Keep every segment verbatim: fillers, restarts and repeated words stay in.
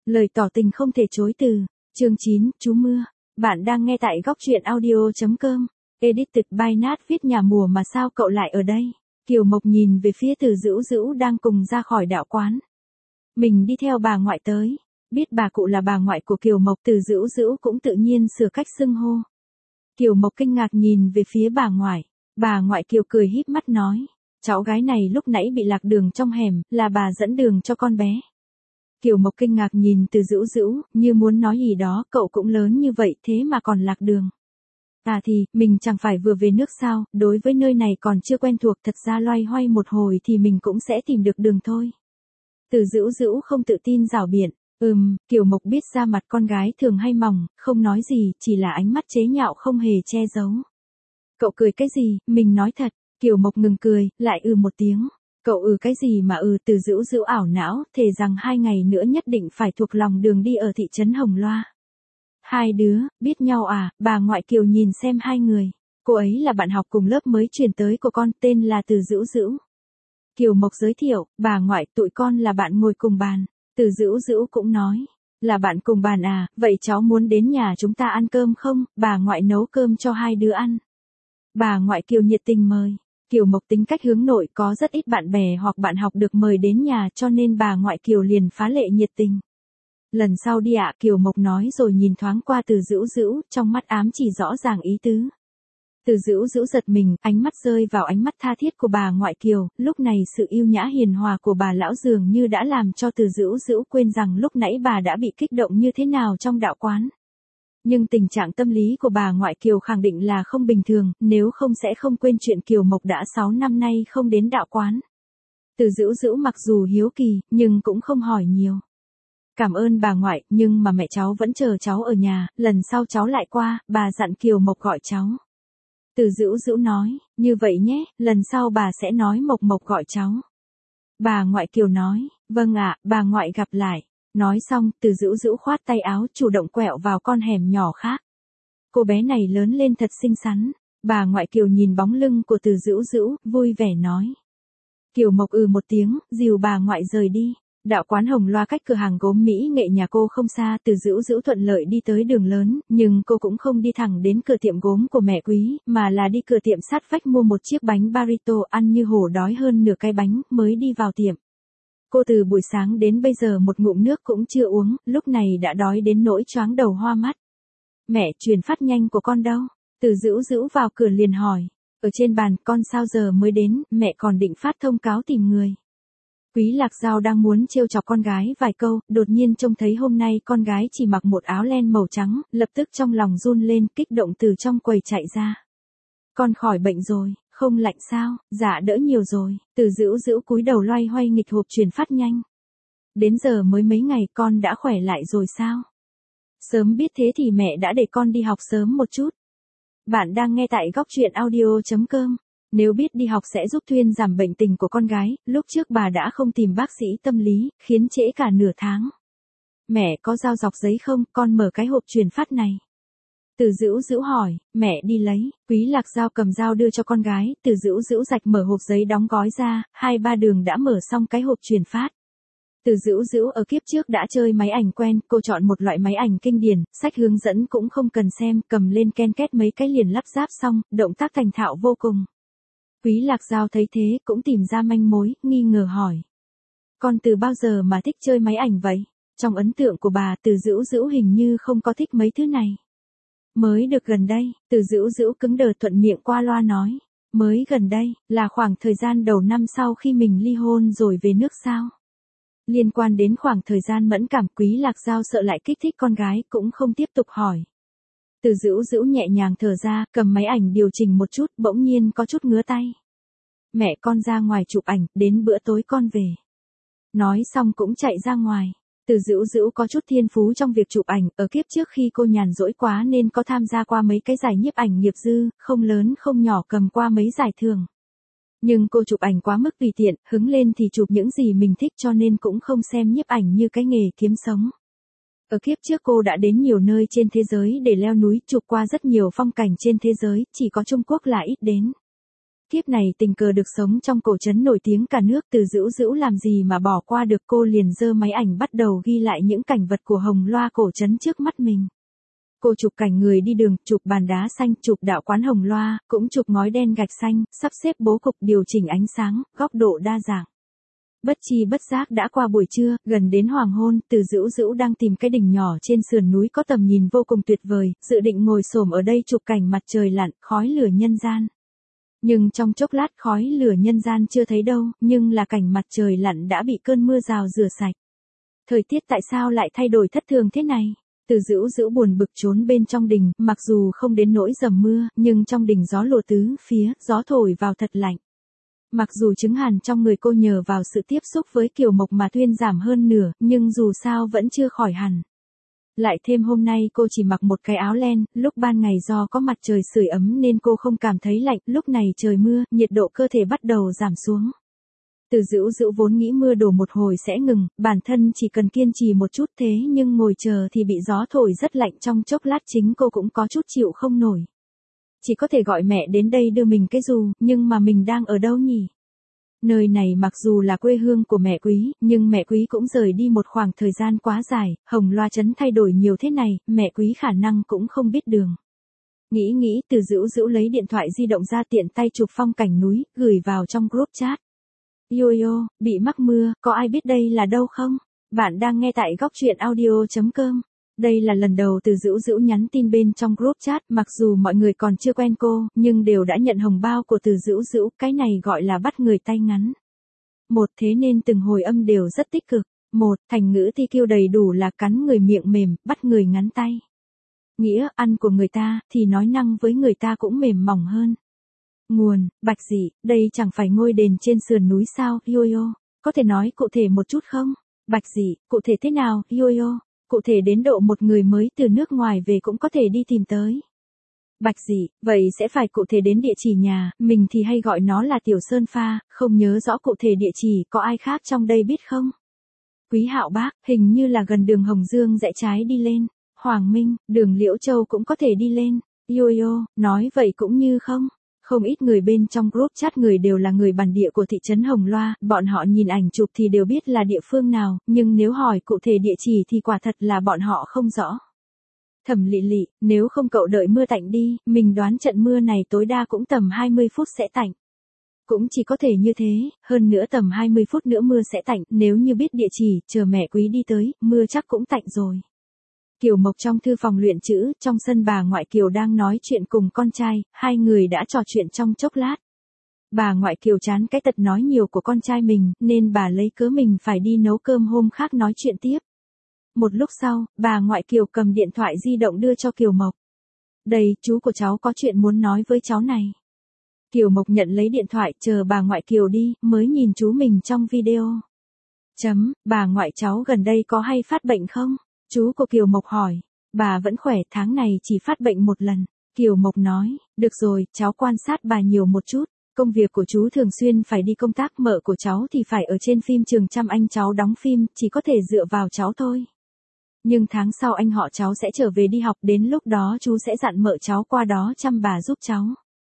Lời tỏ tình không thể chối từ. Chương chín, Chú Mưa. Bạn đang nghe tại góc truyện audio.com. Edited by Nat viết nhà mùa mà sao cậu lại ở đây? Kiều Mộc nhìn về phía Từ Dữu Dữu đang cùng ra khỏi đạo quán. Mình đi theo bà ngoại tới. Biết bà cụ là bà ngoại của Kiều Mộc, Từ Dữu Dữu cũng tự nhiên sửa cách xưng hô. Kiều Mộc kinh ngạc nhìn về phía bà ngoại. Bà ngoại Kiều cười híp mắt nói. Cháu gái này lúc nãy bị lạc đường trong hẻm, là bà dẫn đường cho con bé. Kiều Mộc kinh ngạc nhìn Từ Dữu Dữu, như muốn nói gì đó, cậu cũng lớn như vậy thế mà còn lạc đường. À thì, mình chẳng phải vừa về nước sao, đối với nơi này còn chưa quen thuộc, thật ra loay hoay một hồi thì mình cũng sẽ tìm được đường thôi. Từ Dữu Dữu không tự tin rảo biện. Ừm, Kiều Mộc biết da mặt con gái thường hay mỏng, không nói gì, chỉ là ánh mắt chế nhạo không hề che giấu. Cậu cười cái gì, mình nói thật. Kiều Mộc ngừng cười, lại ừ một tiếng. Cậu ừ cái gì mà ừ, Từ Dữu Dữu ảo não, thề rằng hai ngày nữa nhất định phải thuộc lòng đường đi ở thị trấn Hồng Loa. Hai đứa, biết nhau à? Bà ngoại Kiều nhìn xem hai người. Cô ấy là bạn học cùng lớp mới chuyển tới của con, tên là Từ Dữu Dữu. Kiều Mộc giới thiệu, bà ngoại, tụi con là bạn ngồi cùng bàn. Từ Dữu Dữu cũng nói, là bạn cùng bàn à, vậy cháu muốn đến nhà chúng ta ăn cơm không? Bà ngoại nấu cơm cho hai đứa ăn. Bà ngoại Kiều nhiệt tình mời. Kiều Mộc tính cách hướng nội, có rất ít bạn bè hoặc bạn học được mời đến nhà, cho nên bà ngoại Kiều liền phá lệ nhiệt tình. Lần sau đi ạ, Kiều Mộc nói rồi nhìn thoáng qua Từ Dữu Dữu, trong mắt ám chỉ rõ ràng ý tứ. Từ Dữu Dữu giật mình, ánh mắt rơi vào ánh mắt tha thiết của bà ngoại Kiều, lúc này sự yêu nhã hiền hòa của bà lão dường như đã làm cho Từ Dữu Dữu quên rằng lúc nãy bà đã bị kích động như thế nào trong đạo quán. Nhưng tình trạng tâm lý của bà ngoại Kiều khẳng định là không bình thường, nếu không sẽ không quên chuyện Kiều Mộc đã sáu năm nay không đến đạo quán. Từ Dữu Dữu mặc dù hiếu kỳ, nhưng cũng không hỏi nhiều. Cảm ơn bà ngoại, nhưng mà mẹ cháu vẫn chờ cháu ở nhà, lần sau cháu lại qua, bà dặn Kiều Mộc gọi cháu. Từ Dữu Dữu nói, như vậy nhé, lần sau bà sẽ nói Mộc Mộc gọi cháu. Bà ngoại Kiều nói, vâng ạ, bà ngoại gặp lại. Nói xong, Từ Dữu Dữu khoát tay áo, chủ động quẹo vào con hẻm nhỏ khác. Cô bé này lớn lên thật xinh xắn. Bà ngoại Kiều nhìn bóng lưng của Từ Dữu Dữu, vui vẻ nói. Kiều Mộc ừ một tiếng, dìu bà ngoại rời đi. Đạo quán Hồng Loa cách cửa hàng gốm mỹ nghệ nhà cô không xa, Từ Dữu Dữu thuận lợi đi tới đường lớn, nhưng cô cũng không đi thẳng đến cửa tiệm gốm của mẹ Quý, mà là đi cửa tiệm sát vách mua một chiếc bánh burrito, ăn như hổ đói hơn nửa cái bánh, mới đi vào tiệm. Cô từ buổi sáng đến bây giờ một ngụm nước cũng chưa uống, lúc này đã đói đến nỗi choáng đầu hoa mắt. Mẹ, truyền phát nhanh của con đâu? Từ Dữu Dữu vào cửa liền hỏi. Ở trên bàn, con sao giờ mới đến, mẹ còn định phát thông cáo tìm người. Quý Lạc Giao đang muốn trêu chọc con gái vài câu, đột nhiên trông thấy hôm nay con gái chỉ mặc một áo len màu trắng, lập tức trong lòng run lên, kích động từ trong quầy chạy ra. Con khỏi bệnh rồi, không lạnh sao? Dạ đỡ nhiều rồi. Từ Dữu Dữu cúi đầu loay hoay nghịch hộp truyền phát nhanh. Đến giờ mới mấy ngày, con đã khỏe lại rồi sao? Sớm biết thế thì mẹ đã để con đi học sớm một chút. Bạn đang nghe tại góc truyện audio.com. Nếu biết đi học sẽ giúp thuyên giảm bệnh tình của con gái, lúc trước bà đã không tìm bác sĩ tâm lý, khiến trễ cả nửa tháng. Mẹ có dao dọc giấy không, con mở cái hộp truyền phát này. Từ Dữu Dữu hỏi, mẹ đi lấy. Quý Lạc Giao cầm dao đưa cho con gái, Từ Dữu Dữu rạch mở hộp giấy đóng gói ra, hai ba đường đã mở xong cái hộp truyền phát. Từ Dữu Dữu ở kiếp trước đã chơi máy ảnh quen, cô chọn một loại máy ảnh kinh điển, sách hướng dẫn cũng không cần xem, cầm lên ken két mấy cái liền lắp ráp xong, động tác thành thạo vô cùng. Quý Lạc Giao thấy thế, cũng tìm ra manh mối, nghi ngờ hỏi. Con từ bao giờ mà thích chơi máy ảnh vậy? Trong ấn tượng của bà, Từ Dữu Dữu hình như không có thích mấy thứ này. Mới được gần đây, Từ Dữu Dữu cứng đờ thuận miệng qua loa nói. Mới gần đây, là khoảng thời gian đầu năm sau khi mình ly hôn rồi về nước sao? Liên quan đến khoảng thời gian mẫn cảm, Quý Lạc Giao sợ lại kích thích con gái, cũng không tiếp tục hỏi. Từ Dữu Dữu nhẹ nhàng thở ra, cầm máy ảnh điều chỉnh một chút, bỗng nhiên có chút ngứa tay. Mẹ con ra ngoài chụp ảnh, đến bữa tối con về. Nói xong cũng chạy ra ngoài. Từ Dữu Dữu có chút thiên phú trong việc chụp ảnh, ở kiếp trước khi cô nhàn rỗi quá nên có tham gia qua mấy cái giải nhiếp ảnh nghiệp dư, không lớn không nhỏ cầm qua mấy giải thưởng. Nhưng cô chụp ảnh quá mức tùy tiện, hứng lên thì chụp những gì mình thích cho nên cũng không xem nhiếp ảnh như cái nghề kiếm sống. Ở kiếp trước cô đã đến nhiều nơi trên thế giới để leo núi, chụp qua rất nhiều phong cảnh trên thế giới, chỉ có Trung Quốc là ít đến. Kiếp này tình cờ được sống trong cổ trấn nổi tiếng cả nước, Từ Dữu Dữu làm gì mà bỏ qua được, cô liền giơ máy ảnh bắt đầu ghi lại những cảnh vật của hồng loa cổ trấn trước mắt mình. Cô chụp cảnh người đi đường, chụp bàn đá xanh, chụp đạo quán hồng loa, cũng chụp ngói đen gạch xanh, sắp xếp bố cục, điều chỉnh ánh sáng, góc độ đa dạng. Bất chi bất giác đã qua buổi trưa, gần đến hoàng hôn, Từ Dữu Dữu đang tìm cái đỉnh nhỏ trên sườn núi có tầm nhìn vô cùng tuyệt vời, dự định ngồi xổm ở đây chụp cảnh mặt trời lặn, khói lửa nhân gian. Nhưng trong chốc lát khói lửa nhân gian chưa thấy đâu, nhưng là cảnh mặt trời lặn đã bị cơn mưa rào rửa sạch. Thời tiết tại sao lại thay đổi thất thường thế này? Từ Dữu Dữu buồn bực trốn bên trong đình, mặc dù không đến nỗi dầm mưa, nhưng trong đình gió lùa tứ phía, gió thổi vào thật lạnh. Mặc dù chứng hàn trong người cô nhờ vào sự tiếp xúc với Kiều Mộc mà thuyên giảm hơn nửa, nhưng dù sao vẫn chưa khỏi hẳn. Lại thêm hôm nay cô chỉ mặc một cái áo len, lúc ban ngày do có mặt trời sưởi ấm nên cô không cảm thấy lạnh, lúc này trời mưa, nhiệt độ cơ thể bắt đầu giảm xuống. Từ Dữu Dữu vốn nghĩ mưa đổ một hồi sẽ ngừng, bản thân chỉ cần kiên trì một chút, thế nhưng ngồi chờ thì bị gió thổi rất lạnh, trong chốc lát chính cô cũng có chút chịu không nổi. Chỉ có thể gọi mẹ đến đây đưa mình cái dù, nhưng mà mình đang ở đâu nhỉ? Nơi này mặc dù là quê hương của mẹ Quý, nhưng mẹ Quý cũng rời đi một khoảng thời gian quá dài, hồng loa trấn thay đổi nhiều thế này, mẹ Quý khả năng cũng không biết đường. Nghĩ nghĩ, Từ Dữu Dữu lấy điện thoại di động ra tiện tay chụp phong cảnh núi, gửi vào trong group chat. Yo yo, bị mắc mưa, có ai biết đây là đâu không? Bạn đang nghe tại góc truyện audio chấm com. Đây là lần đầu Từ Dữu Dữu nhắn tin bên trong group chat, mặc dù mọi người còn chưa quen cô, nhưng đều đã nhận hồng bao của Từ Dữu Dữu, cái này gọi là bắt người tay ngắn. Một, thế nên từng hồi âm đều rất tích cực. Một, thành ngữ thi kiêu đầy đủ là cắn người miệng mềm, bắt người ngắn tay. Nghĩa, ăn của người ta, thì nói năng với người ta cũng mềm mỏng hơn. Nguồn, Bạch Dị, đây chẳng phải ngôi đền trên sườn núi sao, yo yo. Có thể nói cụ thể một chút không? Bạch Dị, cụ thể thế nào, yo yo? Cụ thể đến độ một người mới từ nước ngoài về cũng có thể đi tìm tới. Bạch Dị, vậy sẽ phải cụ thể đến địa chỉ nhà, mình thì hay gọi nó là Tiểu Sơn Pha, không nhớ rõ cụ thể địa chỉ, có ai khác trong đây biết không? Quý Hạo Bác, hình như là gần đường Hồng Dương rẽ trái đi lên. Hoàng Minh, đường Liễu Châu cũng có thể đi lên. Yo yo, nói vậy cũng như không? Không ít người bên trong group chat người đều là người bản địa của thị trấn Hồng Loa, bọn họ nhìn ảnh chụp thì đều biết là địa phương nào, nhưng nếu hỏi cụ thể địa chỉ thì quả thật là bọn họ không rõ. Thẩm Lị Lị, nếu không cậu đợi mưa tạnh đi, mình đoán trận mưa này tối đa cũng tầm hai mươi phút sẽ tạnh. Cũng chỉ có thể như thế, hơn nữa tầm hai mươi phút nữa mưa sẽ tạnh, nếu như biết địa chỉ, chờ mẹ Quý đi tới, mưa chắc cũng tạnh rồi. Kiều Mộc trong thư phòng luyện chữ, trong sân bà ngoại Kiều đang nói chuyện cùng con trai, hai người đã trò chuyện trong chốc lát. Bà ngoại Kiều chán cái tật nói nhiều của con trai mình, nên bà lấy cớ mình phải đi nấu cơm hôm khác nói chuyện tiếp. Một lúc sau, bà ngoại Kiều cầm điện thoại di động đưa cho Kiều Mộc. Đây, chú của cháu có chuyện muốn nói với cháu này. Kiều Mộc nhận lấy điện thoại, chờ bà ngoại Kiều đi, mới nhìn chú mình trong video. Chấm, bà ngoại cháu gần đây có hay phát bệnh không? Chú của Kiều Mộc hỏi. Bà vẫn khỏe, tháng này chỉ phát bệnh một lần. Kiều Mộc nói, được rồi, cháu quan sát bà nhiều một chút. Công việc của chú thường xuyên phải đi công tác, mợ của cháu thì phải ở trên phim trường chăm anh cháu đóng phim, chỉ có thể dựa vào cháu thôi. Nhưng tháng sau anh họ cháu sẽ trở về đi học, đến lúc đó chú sẽ dặn mợ cháu qua đó chăm bà giúp cháu.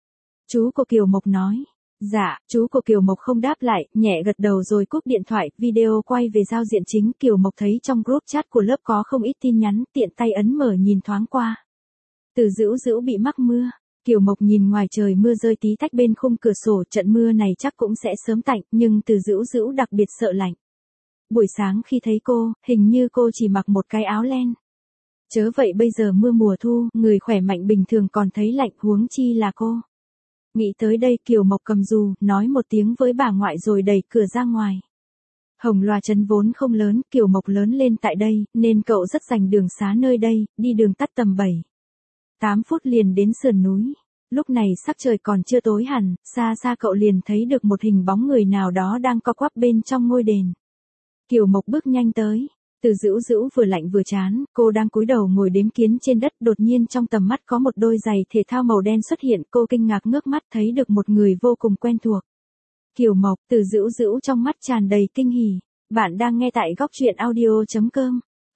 Chú của Kiều Mộc nói. Dạ, chú của Kiều Mộc không đáp lại, nhẹ gật đầu rồi cúp điện thoại, video quay về giao diện chính. Kiều Mộc thấy trong group chat của lớp có không ít tin nhắn, tiện tay ấn mở nhìn thoáng qua. Từ Dữu Dữu bị mắc mưa. Kiều Mộc nhìn ngoài trời mưa rơi tí tách bên khung cửa sổ, trận mưa này chắc cũng sẽ sớm tạnh, nhưng Từ Dữu Dữu đặc biệt sợ lạnh. Buổi sáng khi thấy cô, hình như cô chỉ mặc một cái áo len. Chớ vậy bây giờ mưa mùa thu, người khỏe mạnh bình thường còn thấy lạnh, huống chi là cô. Nghĩ tới đây, Kiều Mộc cầm dù, nói một tiếng với bà ngoại rồi đẩy cửa ra ngoài. Hồng Loa trấn vốn không lớn, Kiều Mộc lớn lên tại đây, nên cậu rất dành đường xá nơi đây, đi đường tắt tầm bảy tám phút liền đến sườn núi. Lúc này sắc trời còn chưa tối hẳn, xa xa cậu liền thấy được một hình bóng người nào đó đang co quắp bên trong ngôi đền. Kiều Mộc bước nhanh tới. Từ Dữu Dữu vừa lạnh vừa chán, cô đang cúi đầu ngồi đếm kiến trên đất, đột nhiên trong tầm mắt có một đôi giày thể thao màu đen xuất hiện, cô kinh ngạc ngước mắt thấy được một người vô cùng quen thuộc. Kiều Mộc, Từ Dữu Dữu trong mắt tràn đầy kinh hỉ. Bạn đang nghe tại góc truyện audio chấm com.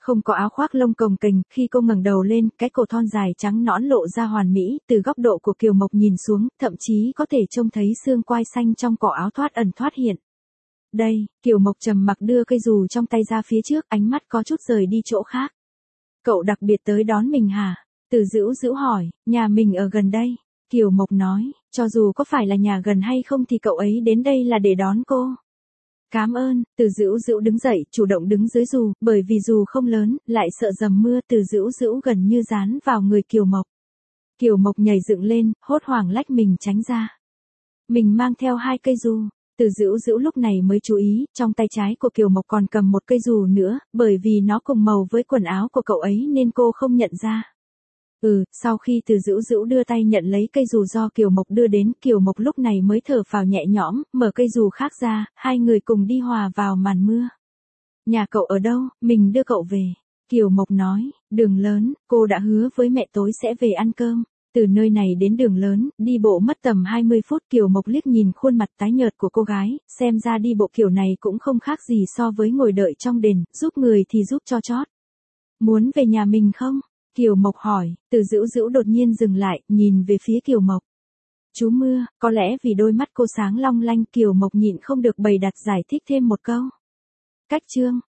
Không có áo khoác lông cồng kềnh, khi cô ngẩng đầu lên, cái cổ thon dài trắng nõn lộ ra hoàn mỹ, từ góc độ của Kiều Mộc nhìn xuống, thậm chí có thể trông thấy xương quai xanh trong cổ áo thoát ẩn thoát hiện. Đây, Kiều Mộc trầm mặc đưa cây dù trong tay ra phía trước, ánh mắt có chút rời đi chỗ khác. Cậu đặc biệt tới đón mình hả? Từ Dữu Dữu hỏi, nhà mình ở gần đây. Kiều Mộc nói, cho dù có phải là nhà gần hay không thì cậu ấy đến đây là để đón cô. Cảm ơn. Từ Dữu Dữu đứng dậy, chủ động đứng dưới dù, bởi vì dù không lớn, lại sợ dầm mưa, Từ Dữu Dữu gần như dán vào người Kiều Mộc. Kiều Mộc nhảy dựng lên, hốt hoảng lách mình tránh ra. Mình mang theo hai cây dù. Từ Dữu Dữu lúc này mới chú ý, trong tay trái của Kiều Mộc còn cầm một cây dù nữa, bởi vì nó cùng màu với quần áo của cậu ấy nên cô không nhận ra. Ừ, sau khi Từ Dữu Dữu đưa tay nhận lấy cây dù do Kiều Mộc đưa đến, Kiều Mộc lúc này mới thở phào nhẹ nhõm, mở cây dù khác ra, hai người cùng đi hòa vào màn mưa. Nhà cậu ở đâu, mình đưa cậu về. Kiều Mộc nói, đường lớn, cô đã hứa với mẹ tối sẽ về ăn cơm. Từ nơi này đến đường lớn, đi bộ mất tầm hai mươi phút. Kiều Mộc liếc nhìn khuôn mặt tái nhợt của cô gái, xem ra đi bộ kiểu này cũng không khác gì so với ngồi đợi trong đền, giúp người thì giúp cho chót. Muốn về nhà mình không? Kiều Mộc hỏi. Từ Dữu Dữu đột nhiên dừng lại, nhìn về phía Kiều Mộc. Chú Mưa, có lẽ vì đôi mắt cô sáng long lanh, Kiều Mộc nhịn không được bày đặt giải thích thêm một câu. Cách chương